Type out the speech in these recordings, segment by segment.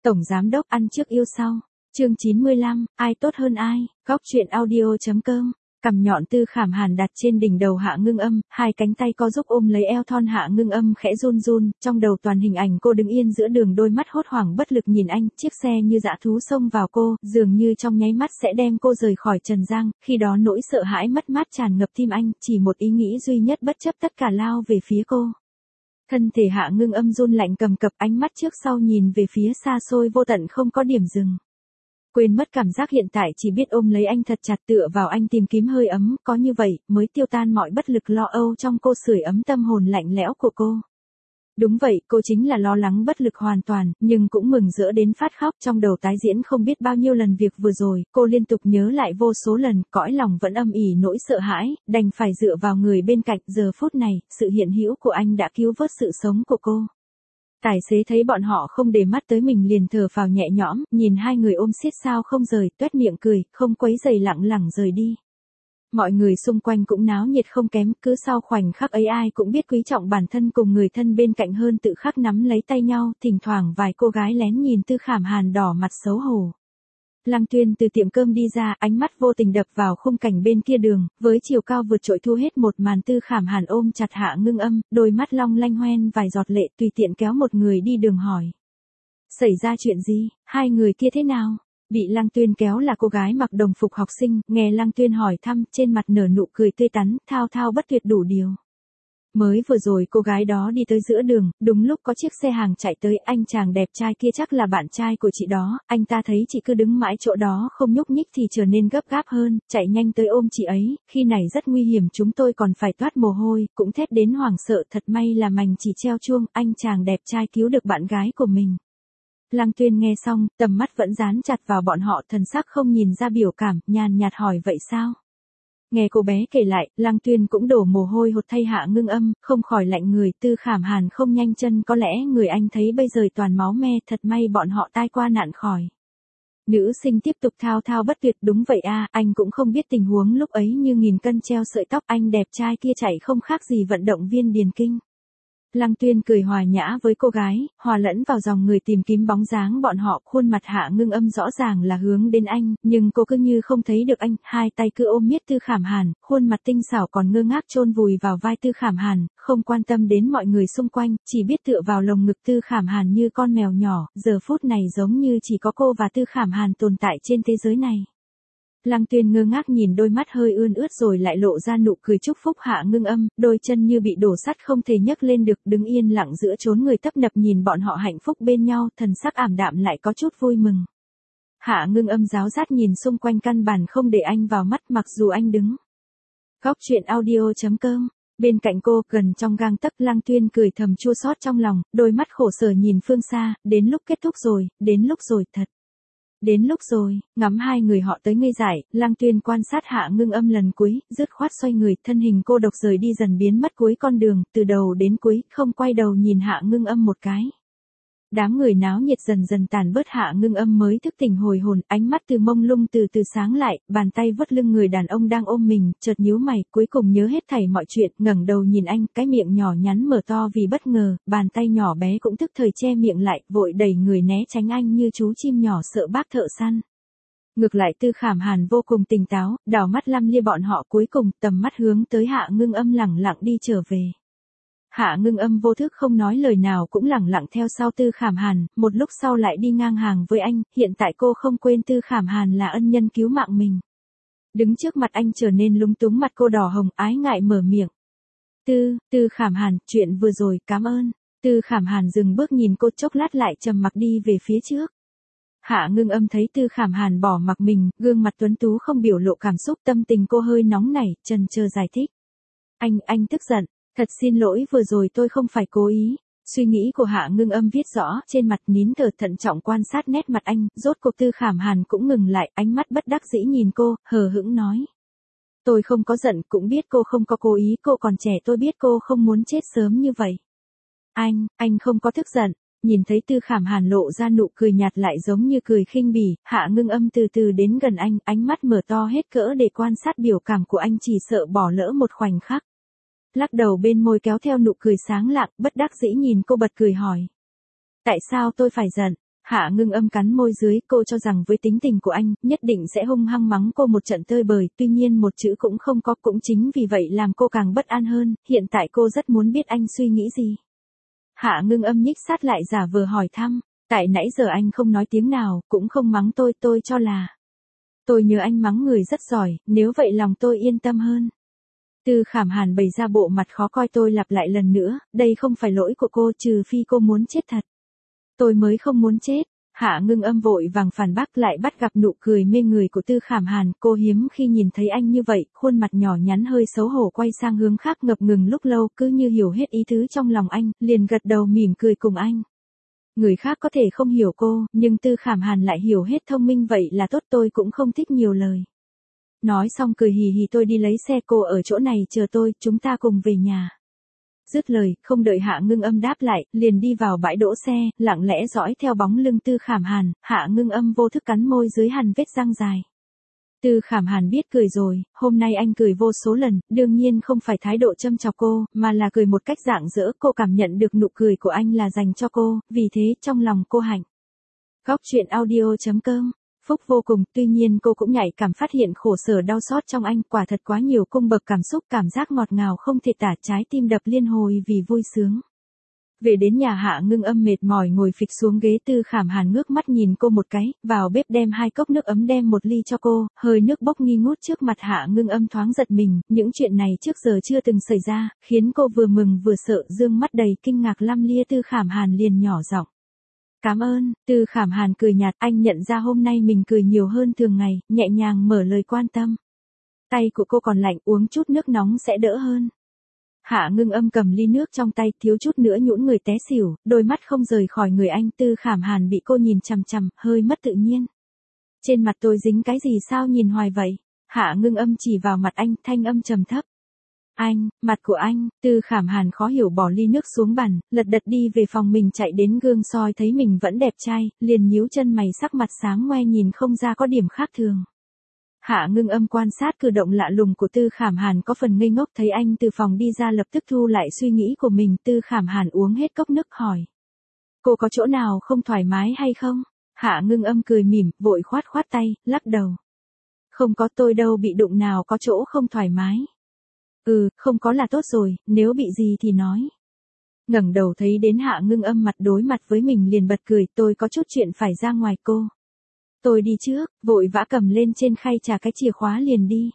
Tổng giám đốc ăn trước yêu sau. Chương 95, ai tốt hơn ai? Góc truyện audio.com. Cằm nhọn Tư Khảm Hàn đặt trên đỉnh đầu Hạ Ngưng Âm, hai cánh tay co giúp ôm lấy eo thon Hạ Ngưng Âm khẽ run run, trong đầu toàn hình ảnh cô đứng yên giữa đường, đôi mắt hốt hoảng bất lực nhìn anh, chiếc xe như dã thú xông vào cô, dường như trong nháy mắt sẽ đem cô rời khỏi trần gian, khi đó nỗi sợ hãi mất mát tràn ngập tim anh, chỉ một ý nghĩ duy nhất bất chấp tất cả lao về phía cô. Thân thể Hạ Ngưng Âm run lạnh cầm cập, ánh mắt trước sau nhìn về phía xa xôi vô tận không có điểm dừng. Quên mất cảm giác hiện tại, chỉ biết ôm lấy anh thật chặt, tựa vào anh tìm kiếm hơi ấm, có như vậy mới tiêu tan mọi bất lực lo âu trong cô, sưởi ấm tâm hồn lạnh lẽo của cô. Đúng vậy, cô chính là lo lắng bất lực hoàn toàn, nhưng cũng mừng rỡ đến phát khóc, trong đầu tái diễn không biết bao nhiêu lần việc vừa rồi, cô liên tục nhớ lại vô số lần, cõi lòng vẫn âm ỉ nỗi sợ hãi, đành phải dựa vào người bên cạnh. Giờ phút này, sự hiện hữu của anh đã cứu vớt sự sống của cô. Tài xế thấy bọn họ không để mắt tới mình liền thở phào nhẹ nhõm, nhìn hai người ôm siết sao không rời, toét miệng cười, không quấy rầy lẳng lẳng rời đi. Mọi người xung quanh cũng náo nhiệt không kém, cứ sau khoảnh khắc ấy ai cũng biết quý trọng bản thân cùng người thân bên cạnh hơn tự khắc nắm lấy tay nhau, thỉnh thoảng vài cô gái lén nhìn Tư Khảm Hàn đỏ mặt xấu hổ. Lăng Tuyên từ tiệm cơm đi ra, ánh mắt vô tình đập vào khung cảnh bên kia đường, với chiều cao vượt trội thu hết một màn. Tư Khảm Hàn ôm chặt Hạ Ngưng Âm, đôi mắt long lanh hoen vài giọt lệ, tùy tiện kéo một người đi đường hỏi. Xảy ra chuyện gì, hai người kia thế nào? Bị Lăng Tuyên kéo là cô gái mặc đồng phục học sinh, nghe Lăng Tuyên hỏi thăm, trên mặt nở nụ cười tươi tắn, thao thao bất tuyệt đủ điều. Mới vừa rồi cô gái đó đi tới giữa đường, đúng lúc có chiếc xe hàng chạy tới, anh chàng đẹp trai kia chắc là bạn trai của chị đó, anh ta thấy chị cứ đứng mãi chỗ đó không nhúc nhích thì trở nên gấp gáp hơn, chạy nhanh tới ôm chị ấy, khi này rất nguy hiểm, chúng tôi còn phải toát mồ hôi, cũng thét đến hoảng sợ, thật may là mành chỉ treo chuông, anh chàng đẹp trai cứu được bạn gái của mình. Lăng Tuyên nghe xong, tầm mắt vẫn dán chặt vào bọn họ, thần sắc không nhìn ra biểu cảm, nhàn nhạt hỏi vậy sao? Nghe cô bé kể lại, Lăng Tuyên cũng đổ mồ hôi hột thay Hạ Ngưng Âm, không khỏi lạnh người. Tư Khảm Hàn không nhanh chân, có lẽ người anh thấy bây giờ toàn máu me, thật may bọn họ tai qua nạn khỏi. Nữ sinh tiếp tục thao thao bất tuyệt, đúng vậy a, anh cũng không biết tình huống lúc ấy như nghìn cân treo sợi tóc, anh đẹp trai kia chạy không khác gì vận động viên điền kinh. Lăng Tuyên cười hòa nhã với cô gái, hòa lẫn vào dòng người tìm kiếm bóng dáng bọn họ, khuôn mặt Hạ Ngưng Âm rõ ràng là hướng đến anh, nhưng cô cứ như không thấy được anh, hai tay cứ ôm miết Tư Khảm Hàn, khuôn mặt tinh xảo còn ngơ ngác chôn vùi vào vai Tư Khảm Hàn, không quan tâm đến mọi người xung quanh, chỉ biết tựa vào lồng ngực Tư Khảm Hàn như con mèo nhỏ, giờ phút này giống như chỉ có cô và Tư Khảm Hàn tồn tại trên thế giới này. Lăng Tuyên ngơ ngác nhìn, đôi mắt hơi ươn ướt rồi lại lộ ra nụ cười chúc phúc Hạ Ngưng Âm, đôi chân như bị đổ sắt không thể nhấc lên được, đứng yên lặng giữa chốn người tấp nập nhìn bọn họ hạnh phúc bên nhau, thần sắc ảm đạm lại có chút vui mừng. Hạ Ngưng Âm ráo rát nhìn xung quanh, căn bản không để anh vào mắt mặc dù anh đứng. Góc truyện audio.com. Bên cạnh cô, gần trong gang tấc, Lăng Tuyên cười thầm chua xót trong lòng, đôi mắt khổ sở nhìn phương xa, đến lúc kết thúc rồi, đến lúc rồi thật. Đến lúc rồi, ngắm hai người họ tới ngây dại, Lăng Tuyên quan sát Hạ Ngưng Âm lần cuối, dứt khoát xoay người, thân hình cô độc rời đi dần biến mất cuối con đường, từ đầu đến cuối, không quay đầu nhìn Hạ Ngưng Âm một cái. Đám người náo nhiệt dần dần tàn bớt, Hạ Ngưng Âm mới thức tỉnh hồi hồn, ánh mắt từ mông lung từ từ sáng lại, bàn tay vuốt lưng người đàn ông đang ôm mình, chợt nhíu mày, cuối cùng nhớ hết thảy mọi chuyện, ngẩng đầu nhìn anh, cái miệng nhỏ nhắn mở to vì bất ngờ, bàn tay nhỏ bé cũng tức thời che miệng lại, vội đẩy người né tránh anh như chú chim nhỏ sợ bác thợ săn. Ngược lại Tư Khảm Hàn vô cùng tỉnh táo, đảo mắt lăm lia bọn họ, cuối cùng tầm mắt hướng tới Hạ Ngưng Âm lẳng lặng đi trở về. Hạ Ngưng Âm vô thức không nói lời nào cũng lẳng lặng theo sau Tư Khảm Hàn, một lúc sau lại đi ngang hàng với anh, hiện tại cô không quên Tư Khảm Hàn là ân nhân cứu mạng mình. Đứng trước mặt anh trở nên lúng túng, mặt cô đỏ hồng, ái ngại mở miệng. Tư Khảm Hàn, chuyện vừa rồi, cảm ơn. Tư Khảm Hàn dừng bước nhìn cô chốc lát lại trầm mặc đi về phía trước. Hạ Ngưng Âm thấy Tư Khảm Hàn bỏ mặc mình, gương mặt tuấn tú không biểu lộ cảm xúc, tâm tình cô hơi nóng nảy, chần chờ giải thích. Anh tức giận. Thật xin lỗi, vừa rồi tôi không phải cố ý. Suy nghĩ của Hạ Ngưng Âm viết rõ trên mặt, nín thở thận trọng quan sát nét mặt anh, rốt cuộc Tư Khảm Hàn cũng ngừng lại, ánh mắt bất đắc dĩ nhìn cô, hờ hững nói. Tôi không có giận, cũng biết cô không có cố ý, cô còn trẻ, tôi biết cô không muốn chết sớm như vậy. Anh không có tức giận. Nhìn thấy Tư Khảm Hàn lộ ra nụ cười nhạt lại giống như cười khinh bỉ, Hạ Ngưng Âm từ từ đến gần anh, ánh mắt mở to hết cỡ để quan sát biểu cảm của anh, chỉ sợ bỏ lỡ một khoảnh khắc. Lắc đầu bên môi kéo theo nụ cười sáng lạng, bất đắc dĩ nhìn cô bật cười hỏi. Tại sao tôi phải giận? Hạ Ngưng Âm cắn môi dưới, cô cho rằng với tính tình của anh, nhất định sẽ hung hăng mắng cô một trận tơi bời, tuy nhiên một chữ cũng không có, cũng chính vì vậy làm cô càng bất an hơn, hiện tại cô rất muốn biết anh suy nghĩ gì. Hạ Ngưng Âm nhích sát lại giả vờ hỏi thăm, tại nãy giờ anh không nói tiếng nào, cũng không mắng tôi cho là. Tôi nhớ anh mắng người rất giỏi, nếu vậy lòng tôi yên tâm hơn. Tư Khảm Hàn bày ra bộ mặt khó coi, tôi lặp lại lần nữa, đây không phải lỗi của cô, trừ phi cô muốn chết thật. Tôi mới không muốn chết. Hạ Ngưng Âm vội vàng phản bác, lại bắt gặp nụ cười mê người của Tư Khảm Hàn, cô hiếm khi nhìn thấy anh như vậy, khuôn mặt nhỏ nhắn hơi xấu hổ quay sang hướng khác, ngập ngừng lúc lâu, cứ như hiểu hết ý tứ trong lòng anh, liền gật đầu mỉm cười cùng anh. Người khác có thể không hiểu cô, nhưng Tư Khảm Hàn lại hiểu hết, thông minh vậy là tốt, tôi cũng không thích nhiều lời. Nói xong cười hì hì, tôi đi lấy xe, cô ở chỗ này chờ tôi, chúng ta cùng về nhà. Dứt lời, không đợi Hạ Ngưng Âm đáp lại, liền đi vào bãi đỗ xe, lặng lẽ dõi theo bóng lưng Tư Khảm Hàn. Hạ Ngưng Âm vô thức cắn môi dưới hằn vết răng dài. Tư Khảm Hàn biết cười rồi, hôm nay anh cười vô số lần, đương nhiên không phải thái độ châm chọc cô, mà là cười một cách rạng rỡ, cô cảm nhận được nụ cười của anh là dành cho cô, vì thế trong lòng cô hạnh. Góc truyện audio.com Phúc vô cùng, tuy nhiên cô cũng nhạy cảm phát hiện khổ sở đau xót trong anh, quả thật quá nhiều cung bậc cảm xúc, cảm giác ngọt ngào không thể tả, trái tim đập liên hồi vì vui sướng. Về đến nhà, Hạ Ngưng Âm mệt mỏi ngồi phịch xuống ghế, Tư Khảm Hàn ngước mắt nhìn cô một cái, vào bếp đem 2 cốc nước ấm, đem 1 ly cho cô, hơi nước bốc nghi ngút trước mặt. Hạ Ngưng Âm thoáng giật mình, những chuyện này trước giờ chưa từng xảy ra, khiến cô vừa mừng vừa sợ, dương mắt đầy kinh ngạc lăm lia. Tư Khảm Hàn liền nhỏ giọng. Cảm ơn. Tư Khảm Hàn cười nhạt, anh nhận ra hôm nay mình cười nhiều hơn thường ngày, nhẹ nhàng mở lời quan tâm. Tay của cô còn lạnh, uống chút nước nóng sẽ đỡ hơn. Hạ Ngưng Âm cầm ly nước trong tay, thiếu chút nữa nhũn người té xỉu, đôi mắt không rời khỏi người anh. Tư Khảm Hàn bị cô nhìn chằm chằm, hơi mất tự nhiên. Trên mặt tôi dính cái gì sao nhìn hoài vậy? Hạ Ngưng Âm chỉ vào mặt anh, thanh âm trầm thấp. Anh, mặt của anh. Tư Khảm Hàn khó hiểu bỏ ly nước xuống bàn, lật đật đi về phòng mình, chạy đến gương soi thấy mình vẫn đẹp trai, liền nhíu chân mày, sắc mặt sáng ngoe, nhìn không ra có điểm khác thường. Hạ Ngưng Âm quan sát cử động lạ lùng của Tư Khảm Hàn, có phần ngây ngốc, thấy anh từ phòng đi ra lập tức thu lại suy nghĩ của mình. Tư Khảm Hàn uống hết cốc nước hỏi. Cô có chỗ nào không thoải mái hay không? Hạ Ngưng Âm cười mỉm, vội khoát khoát tay, lắc đầu. Không có, tôi đâu bị đụng nào có chỗ không thoải mái. Không có là tốt rồi, nếu bị gì thì nói. Ngẩng đầu thấy đến Hạ Ngưng Âm mặt đối mặt với mình liền bật cười, tôi có chút chuyện phải ra ngoài cô. Tôi đi trước, vội vã cầm lên trên khay trà cái chìa khóa liền đi.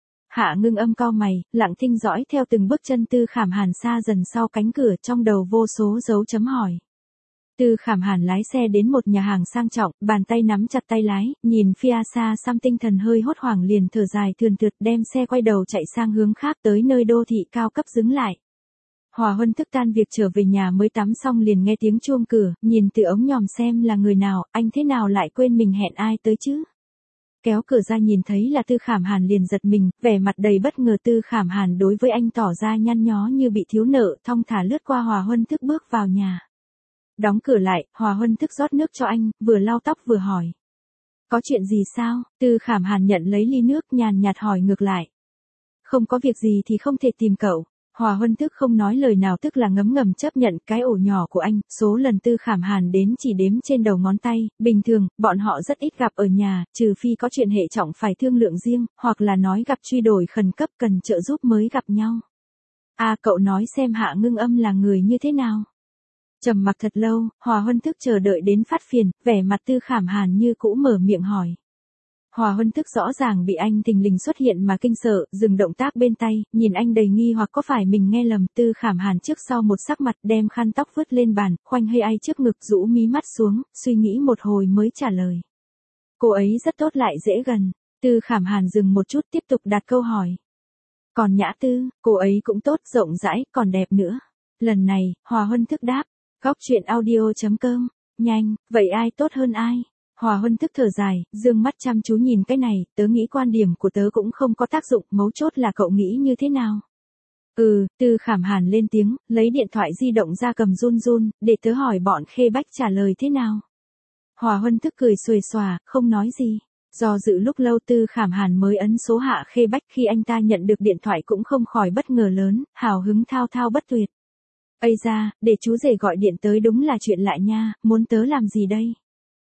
Hạ Ngưng Âm cau mày, lặng thinh dõi theo từng bước chân Tư Khảm Hàn xa dần sau cánh cửa, trong đầu vô số dấu chấm hỏi. Tư Khảm Hàn lái xe đến một nhà hàng sang trọng, bàn tay nắm chặt tay lái, nhìn phía xa xăm, tinh thần hơi hốt hoảng, liền thở dài thườn thượt, đem xe quay đầu chạy sang hướng khác, tới nơi đô thị cao cấp dừng lại. Hòa Huân thức tan việc trở về nhà mới tắm xong liền nghe tiếng chuông cửa, nhìn từ ống nhòm xem là người nào, anh thế nào lại quên mình hẹn ai tới chứ? Kéo cửa ra nhìn thấy là Tư Khảm Hàn liền giật mình, vẻ mặt đầy bất ngờ. Tư Khảm Hàn đối với anh tỏ ra nhăn nhó như bị thiếu nợ, thong thả lướt qua Hòa Huân thức bước vào nhà. Đóng cửa lại, Hòa Huân thức rót nước cho anh, vừa lau tóc vừa hỏi. Có chuyện gì sao? Tư Khảm Hàn nhận lấy ly nước, nhàn nhạt hỏi ngược lại. Không có việc gì thì không thể tìm cậu. Hòa Huân thức không nói lời nào, tức là ngấm ngầm chấp nhận cái ổ nhỏ của anh. Số lần Tư Khảm Hàn đến chỉ đếm trên đầu ngón tay, bình thường, bọn họ rất ít gặp ở nhà, trừ phi có chuyện hệ trọng phải thương lượng riêng, hoặc là nói gặp truy đổi khẩn cấp cần trợ giúp mới gặp nhau. Cậu nói xem Hạ Ngưng Âm là người như thế nào? Trầm mặc thật lâu, Hòa Huân thức chờ đợi đến phát phiền, vẻ mặt Tư Khảm Hàn như cũ mở miệng hỏi. Hòa Huân thức rõ ràng bị anh thình lình xuất hiện mà kinh sợ, dừng động tác bên tay, nhìn anh đầy nghi hoặc có phải mình nghe lầm. Tư Khảm Hàn trước sau một sắc mặt, đem khăn tóc vứt lên bàn, khoanh hơi ai trước ngực, rũ mí mắt xuống, suy nghĩ một hồi mới trả lời. Cô ấy rất tốt lại dễ gần. Tư Khảm Hàn dừng một chút tiếp tục đặt câu hỏi. Còn Nhã Tư, cô ấy cũng tốt, rộng rãi, còn đẹp nữa. Lần này, Hòa Huân thức đáp. Góc truyện audio.com Nhanh, vậy ai tốt hơn ai? Hòa Huân thức thở dài, dương mắt chăm chú nhìn cái này, tớ nghĩ quan điểm của tớ cũng không có tác dụng, mấu chốt là cậu nghĩ như thế nào? Tư Khảm Hàn lên tiếng, lấy điện thoại di động ra cầm run run, để tớ hỏi bọn Khê Bách trả lời thế nào? Hòa Huân thức cười xuề xòa, không nói gì. Do dự lúc lâu Tư Khảm Hàn mới ấn số Hạ Khê Bách, khi anh ta nhận được điện thoại cũng không khỏi bất ngờ lớn, hào hứng thao thao bất tuyệt. Ây da, để chú rể gọi điện tới đúng là chuyện lạ nha, muốn tớ làm gì đây?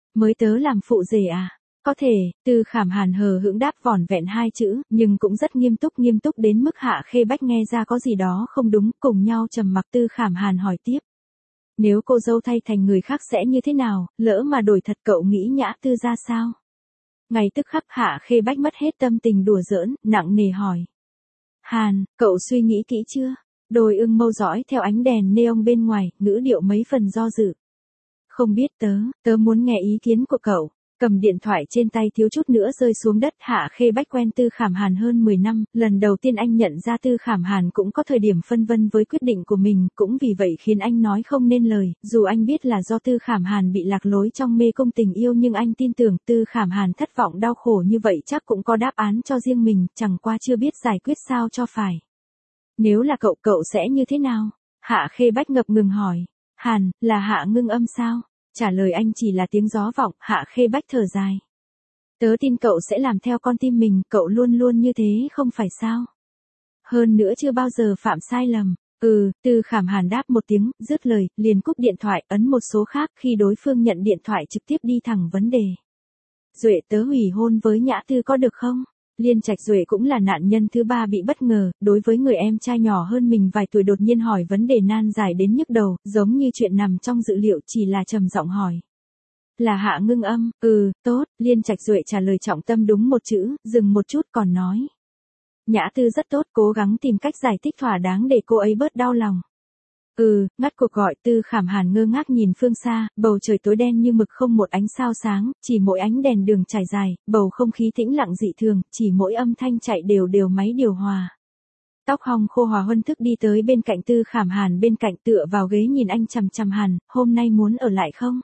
Mới tớ làm phụ rể à? Có thể, Tư Khảm Hàn hờ hững đáp vỏn vẹn hai chữ, nhưng cũng rất nghiêm túc đến mức Hạ Khê Bách nghe ra có gì đó không đúng, cùng nhau trầm mặc. Tư Khảm Hàn hỏi tiếp. Nếu cô dâu thay thành người khác sẽ như thế nào, lỡ mà đổi thật cậu nghĩ Nhã Tư ra sao? Ngay tức khắc Hạ Khê Bách mất hết tâm tình đùa giỡn, nặng nề hỏi. Hàn, cậu suy nghĩ kỹ chưa? Đôi ưng mâu dõi theo ánh đèn neon bên ngoài, ngữ điệu mấy phần do dự. Không biết tớ muốn nghe ý kiến của cậu. Cầm điện thoại trên tay thiếu chút nữa rơi xuống đất. Hạ Khê Bách quen Tư Khảm Hàn hơn 10 năm, lần đầu tiên anh nhận ra Tư Khảm Hàn cũng có thời điểm phân vân với quyết định của mình, cũng vì vậy khiến anh nói không nên lời, dù anh biết là do Tư Khảm Hàn bị lạc lối trong mê cung tình yêu, nhưng anh tin tưởng Tư Khảm Hàn thất vọng đau khổ như vậy chắc cũng có đáp án cho riêng mình, chẳng qua chưa biết giải quyết sao cho phải. Nếu là cậu sẽ như thế nào? Hạ Khê Bách ngập ngừng hỏi. Hàn, là Hạ Ngưng Âm sao? Trả lời anh chỉ là tiếng gió vọng. Hạ Khê Bách thở dài. Tớ tin cậu sẽ làm theo con tim mình, cậu luôn luôn như thế không phải sao? Hơn nữa chưa bao giờ phạm sai lầm. Tư Khảm Hàn đáp một tiếng, dứt lời, liền cúp điện thoại, ấn một số khác. Khi đối phương nhận điện thoại trực tiếp đi thẳng vấn đề. Duệ, tớ hủy hôn với Nhã Tư có được không? Liên Trạch Duệ cũng là nạn nhân thứ ba bị bất ngờ, đối với người em trai nhỏ hơn mình vài tuổi đột nhiên hỏi vấn đề nan giải đến nhức đầu, giống như chuyện nằm trong dự liệu, chỉ là trầm giọng hỏi. Là Hạ Ngưng Âm? Tốt, Liên Trạch Duệ trả lời trọng tâm đúng một chữ, dừng một chút còn nói. Nhã Tư rất tốt, cố gắng tìm cách giải thích thỏa đáng để cô ấy bớt đau lòng. Ngắt cuộc gọi. Tư Khảm Hàn ngơ ngác nhìn phương xa, bầu trời tối đen như mực, không một ánh sao sáng, chỉ mỗi ánh đèn đường trải dài, bầu không khí tĩnh lặng dị thường, chỉ mỗi âm thanh chạy đều máy điều hòa. Tóc hong khô Hòa Huân thức đi tới bên cạnh Tư Khảm Hàn, bên cạnh tựa vào ghế nhìn anh chằm chằm. Hàn, hôm nay muốn ở lại không?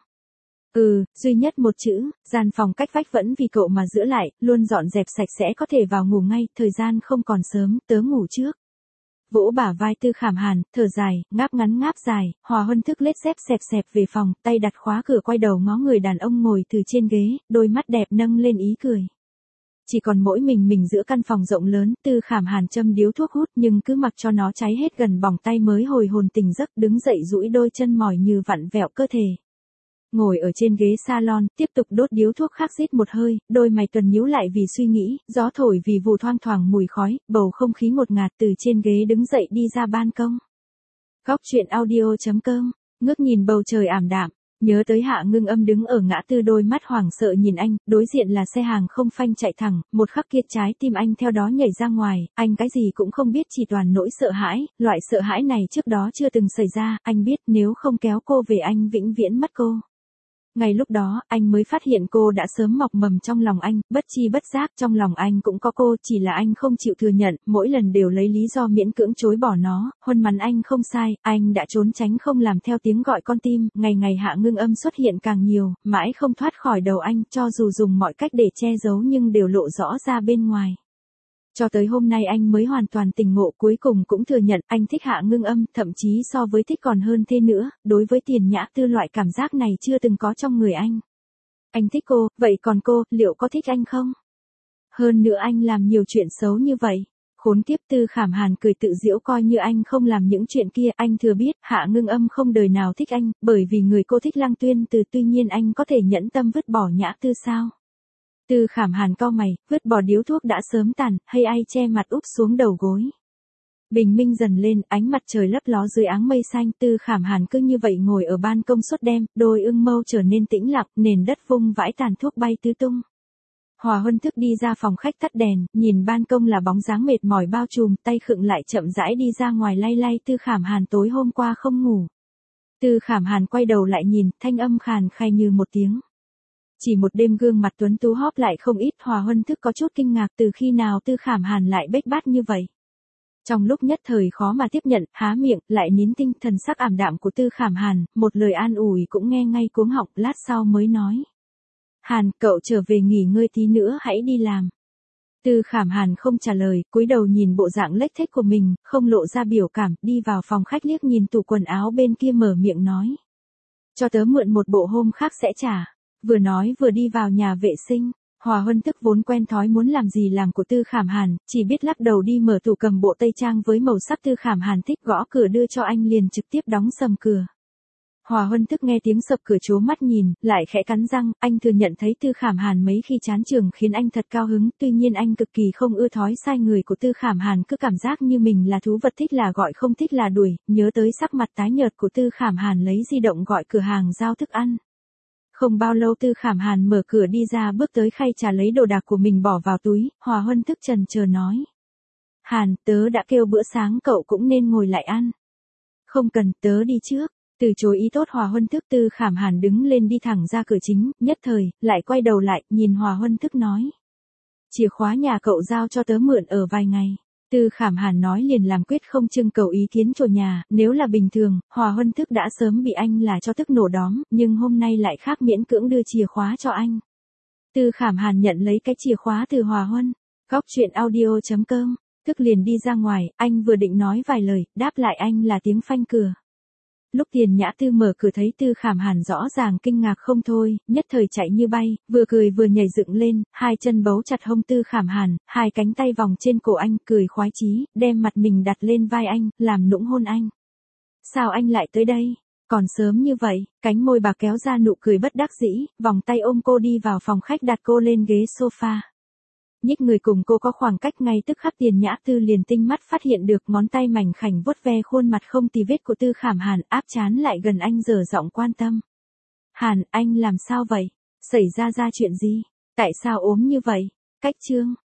Duy nhất một chữ, gian phòng cách vách vẫn vì cậu mà giữ lại, luôn dọn dẹp sạch sẽ, có thể vào ngủ ngay, thời gian không còn sớm, tớ ngủ trước. Vỗ bả vai Tư Khảm Hàn, thở dài, ngáp ngắn ngáp dài. Hòa Huân thức lết dép xẹp về phòng, tay đặt khóa cửa, quay đầu ngó người đàn ông ngồi từ trên ghế, đôi mắt đẹp nâng lên ý cười. Chỉ còn mỗi mình giữa căn phòng rộng lớn. Tư Khảm Hàn châm điếu thuốc hút, nhưng cứ mặc cho nó cháy hết gần bỏng tay mới hồi hồn tỉnh giấc, đứng dậy duỗi đôi chân mỏi như vặn vẹo cơ thể. Ngồi ở trên ghế salon, tiếp tục đốt điếu thuốc, khắc rít một hơi, đôi mày tuần nhíu lại vì suy nghĩ, gió thổi vì vù thoang thoảng mùi khói, bầu không khí ngột ngạt. Từ trên ghế đứng dậy đi ra ban công. Góc truyện audio.com, ngước nhìn bầu trời ảm đạm, nhớ tới Hạ Ngưng Âm đứng ở ngã tư, đôi mắt hoảng sợ nhìn anh, đối diện là xe hàng không phanh chạy thẳng, một khắc kia trái tim anh theo đó nhảy ra ngoài, anh cái gì cũng không biết, chỉ toàn nỗi sợ hãi, loại sợ hãi này trước đó chưa từng xảy ra, anh biết nếu không kéo cô về anh vĩnh viễn mất cô. Ngay lúc đó, anh mới phát hiện cô đã sớm mọc mầm trong lòng anh, bất chi bất giác trong lòng anh cũng có cô, chỉ là anh không chịu thừa nhận, mỗi lần đều lấy lý do miễn cưỡng chối bỏ nó. Huân mắn anh không sai, anh đã trốn tránh không làm theo tiếng gọi con tim, ngày Hạ Ngưng Âm xuất hiện càng nhiều, mãi không thoát khỏi đầu anh, cho dù dùng mọi cách để che giấu nhưng đều lộ rõ ra bên ngoài. Cho tới hôm nay anh mới hoàn toàn tỉnh ngộ, cuối cùng cũng thừa nhận anh thích Hạ Ngưng Âm, thậm chí so với thích còn hơn thế nữa. Đối với Tiền Nhã Tư, loại cảm giác này chưa từng có trong người anh. Anh thích cô, vậy còn cô, liệu có thích anh không? Hơn nữa anh làm nhiều chuyện xấu như vậy. Khốn kiếp. Tư Khảm Hàn cười tự giễu, coi như anh không làm những chuyện kia. Anh thừa biết Hạ Ngưng Âm không đời nào thích anh, bởi vì người cô thích Lăng Tuyên Từ. Tuy nhiên anh có thể nhẫn tâm vứt bỏ Nhã Tư sao? Tư Khảm Hàn cau mày, vứt bỏ điếu thuốc đã sớm tàn, hay ai che mặt úp xuống đầu gối. Bình minh dần lên, ánh mặt trời lấp ló dưới áng mây xanh. Tư Khảm Hàn cứ như vậy ngồi ở ban công suốt đêm, đôi ưng mâu trở nên tĩnh lặng, nền đất vung vãi tàn thuốc bay tứ tung. Hòa Huân thức đi ra phòng khách tắt đèn, nhìn ban công là bóng dáng mệt mỏi bao trùm, tay khựng lại chậm rãi đi ra ngoài lay. Tư Khảm Hàn tối hôm qua không ngủ. Tư Khảm Hàn quay đầu lại nhìn, thanh âm khàn khai như một tiếng. Chỉ một đêm gương mặt tuấn tú hóp lại không ít. Hòa Huân thức có chút kinh ngạc, từ khi nào Tư Khảm Hàn lại bếch bát như vậy. Trong lúc nhất thời khó mà tiếp nhận, há miệng, lại nín tinh. Thần sắc ảm đạm của Tư Khảm Hàn, một lời an ủi cũng nghe ngay cuống họng, lát sau mới nói. Hàn, cậu trở về nghỉ ngơi tí nữa hãy đi làm. Tư Khảm Hàn không trả lời, cúi đầu nhìn bộ dạng lếch thếch của mình, không lộ ra biểu cảm, đi vào phòng khách liếc nhìn tủ quần áo bên kia mở miệng nói. Cho tớ mượn một bộ, hôm khác sẽ trả. Vừa nói vừa đi vào nhà vệ sinh. Hòa Huân thức vốn quen thói muốn làm gì làm của Tư Khảm Hàn, chỉ biết lắc đầu đi mở tủ cầm bộ tây trang với màu sắc Tư Khảm Hàn thích, gõ cửa đưa cho anh liền trực tiếp đóng sầm cửa. Hòa Huân Thức nghe tiếng sập cửa trố mắt nhìn, lại khẽ cắn răng, anh thừa nhận thấy Tư Khảm Hàn mấy khi chán trường khiến anh thật cao hứng, tuy nhiên anh cực kỳ không ưa thói sai người của Tư Khảm Hàn cứ cảm giác như mình là thú vật thích là gọi không thích là đuổi, nhớ tới sắc mặt tái nhợt của Tư Khảm Hàn lấy di động gọi cửa hàng giao thức ăn. Không bao lâu Tư Khảm Hàn mở cửa đi ra bước tới khay trà lấy đồ đạc của mình bỏ vào túi, Hòa Huân Thức chần chờ nói. Hàn, tớ đã kêu bữa sáng cậu cũng nên ngồi lại ăn. Không cần, tớ đi trước. Từ chối ý tốt Hòa Huân Thức, Tư Khảm Hàn đứng lên đi thẳng ra cửa chính, nhất thời, lại quay đầu lại, nhìn Hòa Huân Thức nói. Chìa khóa nhà cậu giao cho tớ mượn ở vài ngày. Tư Khảm Hàn nói liền làm quyết không trưng cầu ý kiến chủ nhà, nếu là bình thường, Hòa Huân Thức đã sớm bị anh là cho tức nổ đóm, nhưng hôm nay lại khác miễn cưỡng đưa chìa khóa cho anh. Tư Khảm Hàn nhận lấy cái chìa khóa từ Hòa Huân. Góc truyện audio.com, Thức liền đi ra ngoài, anh vừa định nói vài lời, đáp lại anh là tiếng phanh cửa. Lúc Tiền Nhã Tư mở cửa thấy Tư Khảm Hàn rõ ràng kinh ngạc không thôi, nhất thời chạy như bay, vừa cười vừa nhảy dựng lên, hai chân bấu chặt hông Tư Khảm Hàn, hai cánh tay vòng trên cổ anh, cười khoái chí, đem mặt mình đặt lên vai anh, làm nũng hôn anh. Sao anh lại tới đây? Còn sớm như vậy, cánh môi bà kéo ra nụ cười bất đắc dĩ, vòng tay ôm cô đi vào phòng khách đặt cô lên ghế sofa. Nhích người cùng cô có khoảng cách ngay tức khắc Tiền Nhã Tư liền tinh mắt phát hiện được ngón tay mảnh khảnh vuốt ve khuôn mặt không tì vết của Tư Khảm Hàn áp chán lại gần anh dở giọng quan tâm. Hàn, anh làm sao vậy? Xảy ra chuyện gì? Tại sao ốm như vậy? Cách chương.